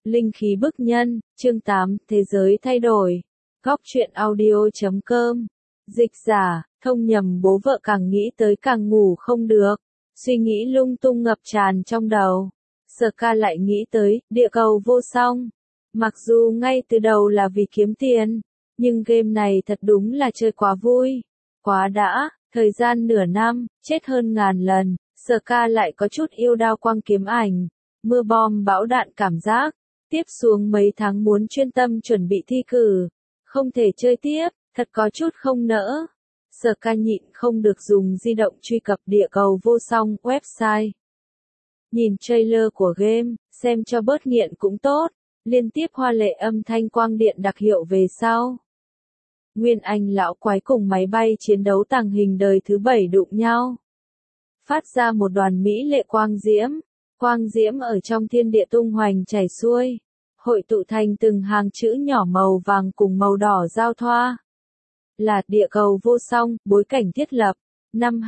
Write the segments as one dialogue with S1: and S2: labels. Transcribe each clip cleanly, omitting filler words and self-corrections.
S1: Linh khí bức nhân, chương 8, thế giới thay đổi. Góc truyện audio.com. Dịch giả, thông nhầm bố vợ càng nghĩ tới càng ngủ không được. Suy nghĩ lung tung ngập tràn trong đầu. Sở ca lại nghĩ tới, địa cầu vô song. Mặc dù ngay từ đầu là vì kiếm tiền, nhưng game này thật đúng là chơi quá vui. Quá đã, thời gian nửa năm, chết hơn ngàn lần, Sở ca lại có chút yêu đao quang kiếm ảnh. Mưa bom bão đạn cảm giác. Tiếp xuống mấy tháng muốn chuyên tâm chuẩn bị thi cử. Không thể chơi tiếp, thật có chút không nỡ. Sở ca nhịn không được dùng di động truy cập địa cầu vô song website. Nhìn trailer của game, xem cho bớt nghiện cũng tốt. Liên tiếp hoa lệ âm thanh quang điện đặc hiệu về sau. Nguyên Anh lão quái cùng máy bay chiến đấu tàng hình đời thứ 7 đụng nhau. Phát ra một đoàn mỹ lệ quang diễm. Quang diễm ở trong thiên địa tung hoành chảy xuôi, hội tụ thành từng hàng chữ nhỏ màu vàng cùng màu đỏ giao thoa. Là địa cầu vô song, bối cảnh thiết lập. Năm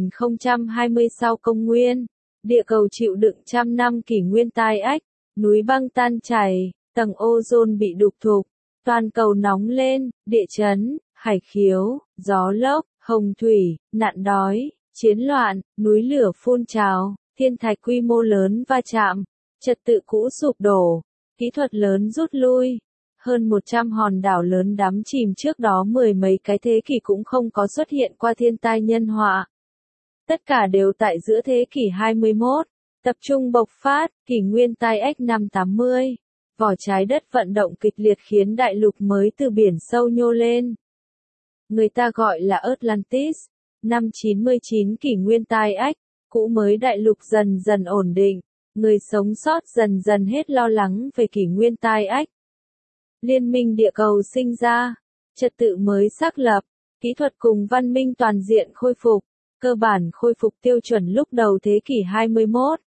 S1: 2020 sau công nguyên, địa cầu chịu đựng trăm năm kỷ nguyên tai ách, núi băng tan chảy, tầng ozone bị đục thục, toàn cầu nóng lên, địa chấn, hải khiếu, gió lốc, hồng thủy, nạn đói, chiến loạn, núi lửa phun trào. Thiên thạch quy mô lớn va chạm, trật tự cũ sụp đổ, kỹ thuật lớn rút lui, hơn 100 hòn đảo lớn đắm chìm trước đó mười mấy cái thế kỷ cũng không có xuất hiện qua thiên tai nhân họa. Tất cả đều tại giữa thế kỷ 21, tập trung bộc phát, kỷ nguyên tai ách năm 80, vỏ trái đất vận động kịch liệt khiến đại lục mới từ biển sâu nhô lên. Người ta gọi là Atlantis, năm 99 kỷ nguyên tai ách. Cũ mới đại lục dần dần ổn định, người sống sót dần dần hết lo lắng về kỷ nguyên tai ách. Liên minh địa cầu sinh ra, trật tự mới xác lập, kỹ thuật cùng văn minh toàn diện khôi phục, cơ bản khôi phục tiêu chuẩn lúc đầu thế kỷ 21.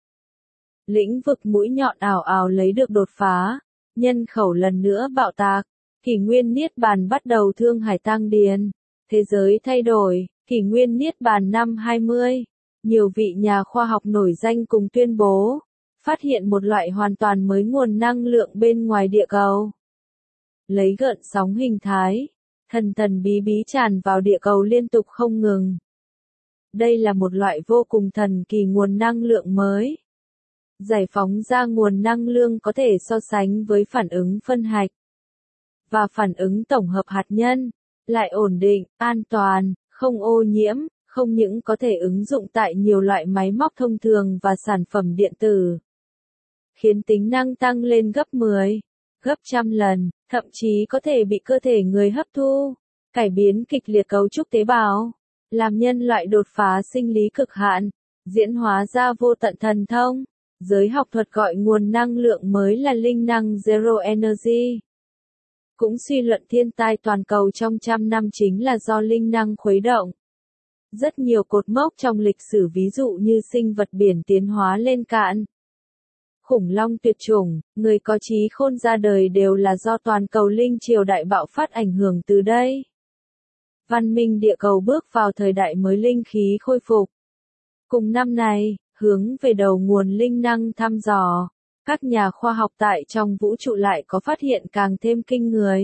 S1: Lĩnh vực mũi nhọn ảo ảo lấy được đột phá, nhân khẩu lần nữa bạo tạc, kỷ nguyên niết bàn bắt đầu thương hải tang điền, thế giới thay đổi, kỷ nguyên niết bàn năm 20. Nhiều vị nhà khoa học nổi danh cùng tuyên bố, phát hiện một loại hoàn toàn mới nguồn năng lượng bên ngoài địa cầu. Lấy gợn sóng hình thái, thần thần bí bí tràn vào địa cầu liên tục không ngừng. Đây là một loại vô cùng thần kỳ nguồn năng lượng mới. Giải phóng ra nguồn năng lượng có thể so sánh với phản ứng phân hạch và phản ứng tổng hợp hạt nhân, lại ổn định, an toàn, không ô nhiễm. Không những có thể ứng dụng tại nhiều loại máy móc thông thường và sản phẩm điện tử, khiến tính năng tăng lên gấp 10, gấp trăm lần, thậm chí có thể bị cơ thể người hấp thu, cải biến kịch liệt cấu trúc tế bào, làm nhân loại đột phá sinh lý cực hạn, diễn hóa ra vô tận thần thông. Giới học thuật gọi nguồn năng lượng mới là linh năng Zero Energy. Cũng suy luận thiên tai toàn cầu trong trăm năm chính là do linh năng khuấy động. Rất nhiều cột mốc trong lịch sử ví dụ như sinh vật biển tiến hóa lên cạn, khủng long tuyệt chủng, người có trí khôn ra đời đều là do toàn cầu linh triều đại bạo phát ảnh hưởng từ đây. Văn minh địa cầu bước vào thời đại mới linh khí khôi phục. Cùng năm này, hướng về đầu nguồn linh năng thăm dò, các nhà khoa học tại trong vũ trụ lại có phát hiện càng thêm kinh người.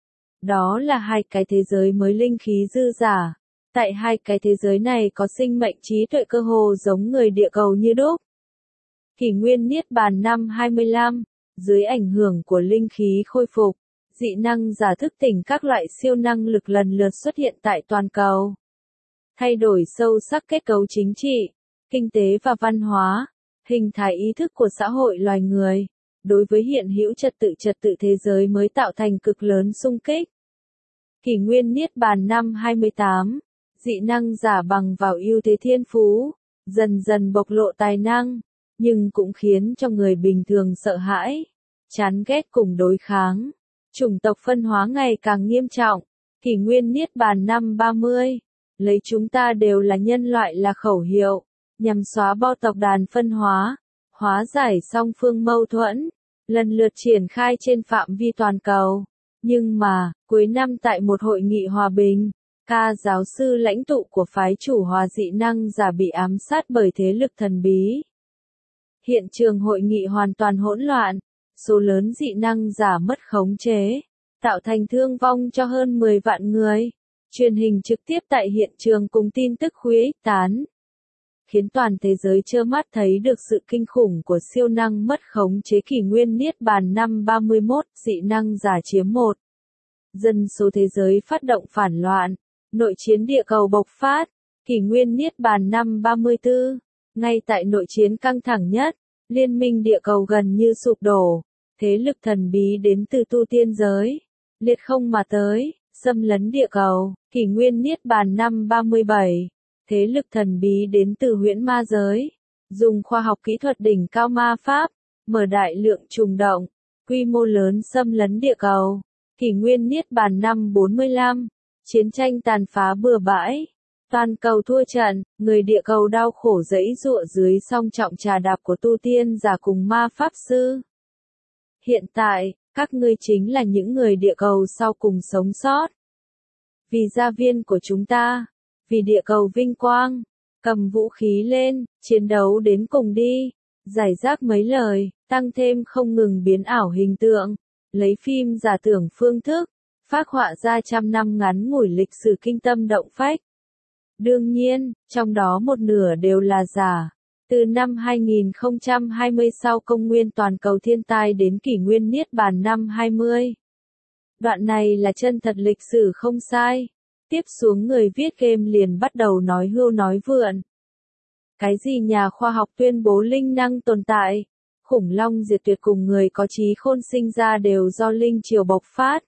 S1: Đó là hai cái thế giới mới linh khí dư giả. Tại hai cái thế giới này có sinh mệnh trí tuệ cơ hồ giống người địa cầu như đúc. Kỷ nguyên niết bàn năm 25, dưới ảnh hưởng của linh khí khôi phục, dị năng giả thức tỉnh các loại siêu năng lực lần lượt xuất hiện tại toàn cầu. Thay đổi sâu sắc kết cấu chính trị, kinh tế và văn hóa, hình thái ý thức của xã hội loài người, đối với hiện hữu trật tự thế giới mới tạo thành cực lớn xung kích. Kỷ nguyên niết bàn năm 28. Dị năng giả bằng vào ưu thế thiên phú, dần dần bộc lộ tài năng, nhưng cũng khiến cho người bình thường sợ hãi, chán ghét cùng đối kháng. Chủng tộc phân hóa ngày càng nghiêm trọng, kỷ nguyên niết bàn năm 30, lấy chúng ta đều là nhân loại là khẩu hiệu, nhằm xóa bỏ tộc đàn phân hóa, hóa giải song phương mâu thuẫn, lần lượt triển khai trên phạm vi toàn cầu. Nhưng mà, cuối năm tại một hội nghị hòa bình, Ca giáo sư lãnh tụ của phái chủ hòa dị năng giả bị ám sát bởi thế lực thần bí. Hiện trường hội nghị hoàn toàn hỗn loạn, số lớn dị năng giả mất khống chế, tạo thành thương vong cho hơn 10 vạn người. Truyền hình trực tiếp tại hiện trường cùng tin tức khuếch tán, khiến toàn thế giới trơ mắt thấy được sự kinh khủng của siêu năng mất khống chế kỷ nguyên niết bàn năm 31, dị năng giả chiếm 1. Dân số thế giới phát động phản loạn, nội chiến địa cầu bộc phát, kỷ nguyên niết bàn năm 34. Ngay tại nội chiến căng thẳng nhất, liên minh địa cầu gần như sụp đổ, thế lực thần bí đến từ tu tiên giới, liệt không mà tới, xâm lấn địa cầu, kỷ nguyên niết bàn năm 37. Thế lực thần bí đến từ huyễn ma giới, dùng khoa học kỹ thuật đỉnh cao ma pháp, mở đại lượng trùng động, quy mô lớn xâm lấn địa cầu. Kỷ nguyên niết bàn năm 45, chiến tranh tàn phá bừa bãi, toàn cầu thua trận, người địa cầu đau khổ giãy giụa dưới song trọng trà đạp của tu tiên giả cùng ma pháp sư. Hiện tại, các ngươi chính là những người địa cầu sau cùng sống sót. Vì gia viên của chúng ta, vì địa cầu vinh quang, cầm vũ khí lên, chiến đấu đến cùng đi. Giải rác mấy lời, tăng thêm không ngừng biến ảo hình tượng, lấy phim giả tưởng phương thức, phác họa ra trăm năm ngắn ngủi lịch sử kinh tâm động phách. Đương nhiên, trong đó một nửa đều là giả. Từ năm 2020 sau công nguyên toàn cầu thiên tai đến kỷ nguyên niết bàn năm 20. Đoạn này là chân thật lịch sử không sai. Tiếp xuống người viết game liền bắt đầu nói hưu nói vượn. Cái gì nhà khoa học tuyên bố linh năng tồn tại, khủng long diệt tuyệt cùng người có trí khôn sinh ra đều do linh triều bộc phát.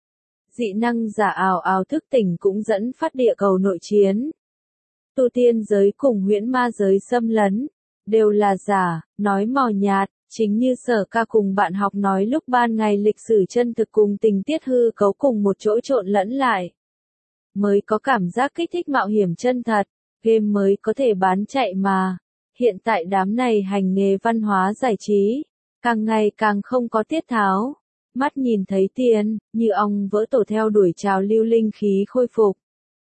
S1: Dị năng giả ảo ảo thức tỉnh cũng dẫn phát địa cầu nội chiến. Tu tiên giới cùng huyễn ma giới xâm lấn, đều là giả, nói mò nhạt, chính như Sở Ca cùng bạn học nói lúc ban ngày lịch sử chân thực cùng tình tiết hư cấu cùng một chỗ trộn lẫn lại. Mới có cảm giác kích thích mạo hiểm chân thật, game mới có thể bán chạy mà. Hiện tại đám này hành nghề văn hóa giải trí, càng ngày càng không có tiết tháo. Mắt nhìn thấy tiền, như ong vỡ tổ theo đuổi trào lưu linh khí khôi phục.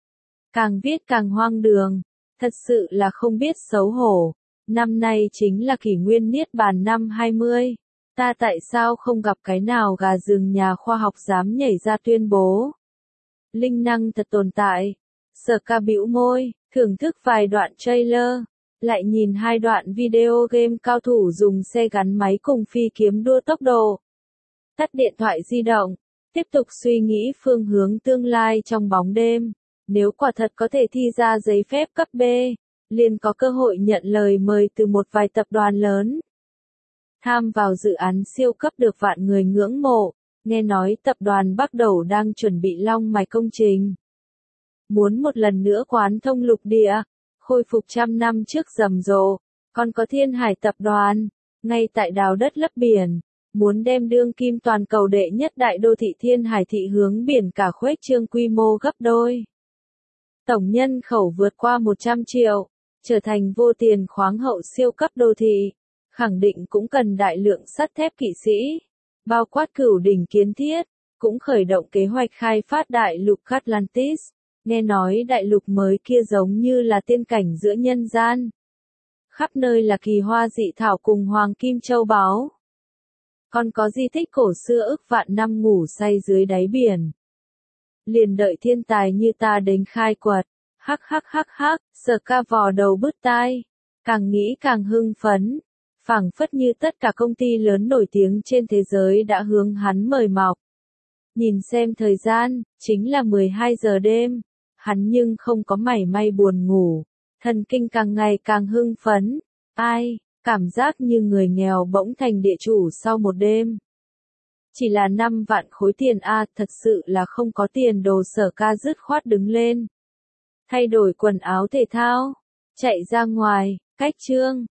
S1: Càng viết càng hoang đường, thật sự là không biết xấu hổ. Năm nay chính là kỷ nguyên niết bàn năm 20. Ta tại sao không gặp cái nào gà rừng nhà khoa học dám nhảy ra tuyên bố linh năng thật tồn tại. Sở Ca bĩu môi, thưởng thức vài đoạn trailer, lại nhìn 2 đoạn video game cao thủ dùng xe gắn máy cùng phi kiếm đua tốc độ. Tắt điện thoại di động, tiếp tục suy nghĩ phương hướng tương lai trong bóng đêm. Nếu quả thật có thể thi ra giấy phép cấp B, liền có cơ hội nhận lời mời từ một vài tập đoàn lớn. Tham vào dự án siêu cấp được vạn người ngưỡng mộ, nghe nói tập đoàn Bắc Đầu đang chuẩn bị long mạch công trình. Muốn một lần nữa quán thông lục địa, khôi phục trăm năm trước rầm rộ, còn có Thiên Hải tập đoàn, ngay tại đào đất lấp biển, muốn đem đương kim toàn cầu đệ nhất đại đô thị Thiên Hải thị hướng biển cả khuếch trương quy mô gấp đôi. Tổng nhân khẩu vượt qua 100 triệu, trở thành vô tiền khoáng hậu siêu cấp đô thị, khẳng định cũng cần đại lượng sắt thép kỵ sĩ, bao quát Cửu đỉnh kiến thiết, cũng khởi động kế hoạch khai phát đại lục Atlantis. Nghe nói đại lục mới kia giống như là tiên cảnh giữa nhân gian. Khắp nơi là kỳ hoa dị thảo cùng hoàng kim châu báu. Còn có di tích cổ xưa ức vạn năm ngủ say dưới đáy biển. Liền đợi thiên tài như ta đến khai quật. Hắc hắc hắc hắc, Sở Ca vò đầu bứt tai. Càng nghĩ càng hưng phấn. Phảng phất như tất cả công ty lớn nổi tiếng trên thế giới đã hướng hắn mời mọc. Nhìn xem thời gian, chính là 12 giờ đêm. Hắn nhưng không có mảy may buồn ngủ. Thần kinh càng ngày càng hưng phấn. Ai, cảm giác như người nghèo bỗng thành địa chủ sau một đêm. Chỉ là 5 vạn khối tiền a, thật sự là không có tiền đồ. Sở Ca dứt khoát đứng lên. Thay đổi quần áo thể thao. Chạy ra ngoài, cách chương.